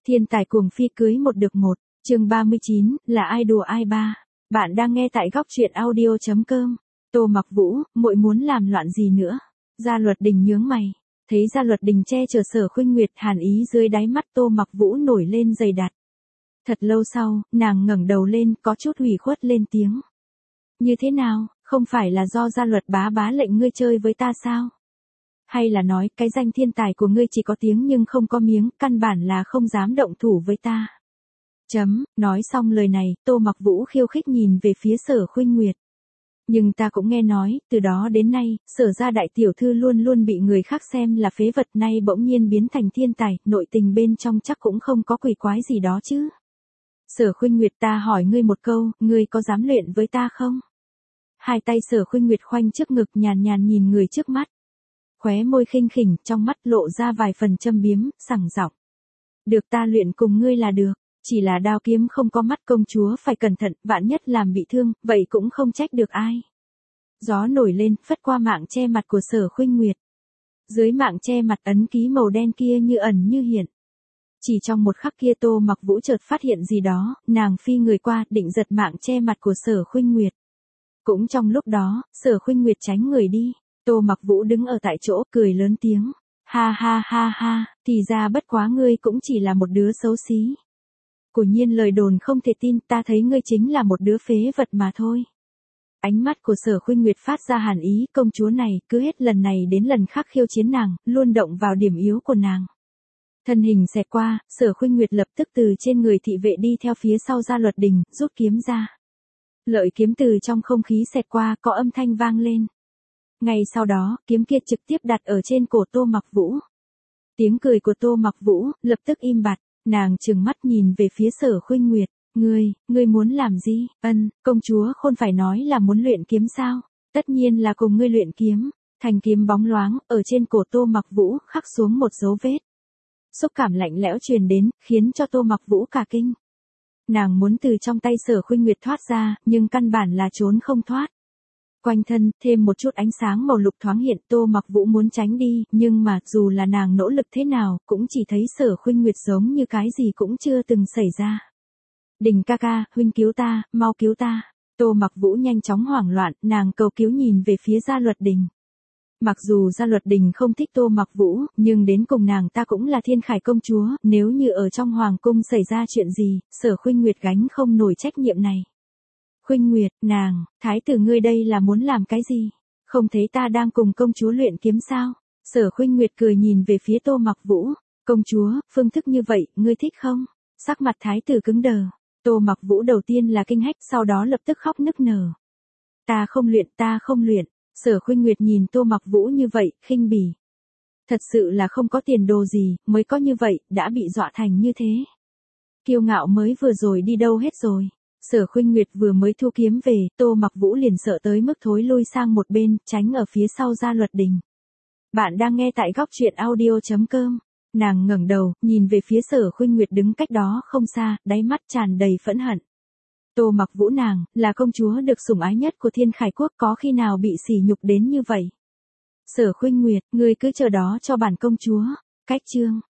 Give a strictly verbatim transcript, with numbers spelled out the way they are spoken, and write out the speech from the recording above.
Thiên tài cuồng phi cưới một được một, chương ba mươi chín, là ai đùa ai ba. Bạn đang nghe tại góc truyện audio chấm com. Tô Mặc Vũ, muội muốn làm loạn gì nữa? Gia Luật Đình nhướng mày, thấy Gia Luật Đình che chở Sở Khuynh Nguyệt, hàn ý dưới đáy mắt Tô Mặc Vũ nổi lên dày đặc. Thật lâu sau, nàng ngẩng đầu lên, có chút ủy khuất lên tiếng. Như thế nào, không phải là do Gia Luật bá bá lệnh ngươi chơi với ta sao? Hay là nói cái danh thiên tài của ngươi chỉ có tiếng nhưng không có miếng, căn bản là không dám động thủ với ta. Chấm, nói xong lời này, Tô Mặc Vũ khiêu khích nhìn về phía Sở Khuynh Nguyệt. Nhưng ta cũng nghe nói, từ đó đến nay, Sở gia đại tiểu thư luôn luôn bị người khác xem là phế vật, nay bỗng nhiên biến thành thiên tài, nội tình bên trong chắc cũng không có quỷ quái gì đó chứ. Sở Khuynh Nguyệt, ta hỏi ngươi một câu, ngươi có dám luyện với ta không? Hai tay Sở Khuynh Nguyệt khoanh trước ngực, nhàn nhàn nhìn người trước mắt. Khóe môi khinh khỉnh, trong mắt lộ ra vài phần châm biếm, sẳng giọng. Được, ta luyện cùng ngươi là được, chỉ là đao kiếm không có mắt, công chúa phải cẩn thận, vạn nhất làm bị thương, vậy cũng không trách được ai. Gió nổi lên, phất qua mạng che mặt của Sở Khuynh Nguyệt. Dưới mạng che mặt, ấn ký màu đen kia như ẩn như hiện. Chỉ trong một khắc kia Tô Mặc Vũ chợt phát hiện gì đó, nàng phi người qua, định giật mạng che mặt của Sở Khuynh Nguyệt. Cũng trong lúc đó, Sở Khuynh Nguyệt tránh người đi. Tô Mặc Vũ đứng ở tại chỗ, cười lớn tiếng. Ha ha ha ha, thì ra bất quá ngươi cũng chỉ là một đứa xấu xí. Quả nhiên lời đồn không thể tin, ta thấy ngươi chính là một đứa phế vật mà thôi. Ánh mắt của Sở Khuynh Nguyệt phát ra hàn ý, công chúa này, cứ hết lần này đến lần khác khiêu chiến nàng, luôn động vào điểm yếu của nàng. Thân hình xẹt qua, Sở Khuynh Nguyệt lập tức từ trên người thị vệ đi theo phía sau Gia Luật Đình, rút kiếm ra. Lợi kiếm từ trong không khí xẹt qua, có âm thanh vang lên. Ngay sau đó, kiếm kia trực tiếp đặt ở trên cổ Tô Mặc Vũ. Tiếng cười của Tô Mặc Vũ lập tức im bặt, nàng trừng mắt nhìn về phía Sở Khuynh Nguyệt, "Ngươi, ngươi muốn làm gì?" "Ân, công chúa không phải nói là muốn luyện kiếm sao? Tất nhiên là cùng ngươi luyện kiếm." Thanh kiếm bóng loáng ở trên cổ Tô Mặc Vũ khắc xuống một dấu vết. Xúc cảm lạnh lẽo truyền đến, khiến cho Tô Mặc Vũ cả kinh. Nàng muốn từ trong tay Sở Khuynh Nguyệt thoát ra, nhưng căn bản là trốn không thoát. Quanh thân, thêm một chút ánh sáng màu lục thoáng hiện, Tô Mặc Vũ muốn tránh đi, nhưng mà, dù là nàng nỗ lực thế nào, cũng chỉ thấy Sở Khuynh Nguyệt giống như cái gì cũng chưa từng xảy ra. Đình ca ca, huynh cứu ta, mau cứu ta. Tô Mặc Vũ nhanh chóng hoảng loạn, nàng cầu cứu nhìn về phía Gia Luật Đình. Mặc dù Gia Luật Đình không thích Tô Mặc Vũ, nhưng đến cùng nàng ta cũng là thiên khải công chúa, nếu như ở trong hoàng cung xảy ra chuyện gì, Sở Khuynh Nguyệt gánh không nổi trách nhiệm này. Khuynh Nguyệt, nàng, thái tử ngươi đây là muốn làm cái gì? Không thấy ta đang cùng công chúa luyện kiếm sao? Sở Khuynh Nguyệt cười nhìn về phía Tô Mặc Vũ. Công chúa, phương thức như vậy, ngươi thích không? Sắc mặt thái tử cứng đờ. Tô Mặc Vũ đầu tiên là kinh hách, sau đó lập tức khóc nức nở. Ta không luyện, ta không luyện. Sở Khuynh Nguyệt nhìn Tô Mặc Vũ như vậy, khinh bỉ. Thật sự là không có tiền đồ gì, mới có như vậy, đã bị dọa thành như thế. Kiêu ngạo mới vừa rồi đi đâu hết rồi? Sở Khuynh Nguyệt vừa mới thu kiếm về, Tô Mặc Vũ liền sợ tới mức thối lui sang một bên, tránh ở phía sau Gia Luật Đình. Bạn đang nghe tại góc truyện audio chấm com. Nàng ngẩng đầu, nhìn về phía Sở Khuynh Nguyệt đứng cách đó không xa, đáy mắt tràn đầy phẫn hận. Tô Mặc Vũ nàng, là công chúa được sủng ái nhất của Thiên Khải Quốc, có khi nào bị sỉ nhục đến như vậy? Sở Khuynh Nguyệt, ngươi cứ chờ đó cho bản công chúa. Cách chương.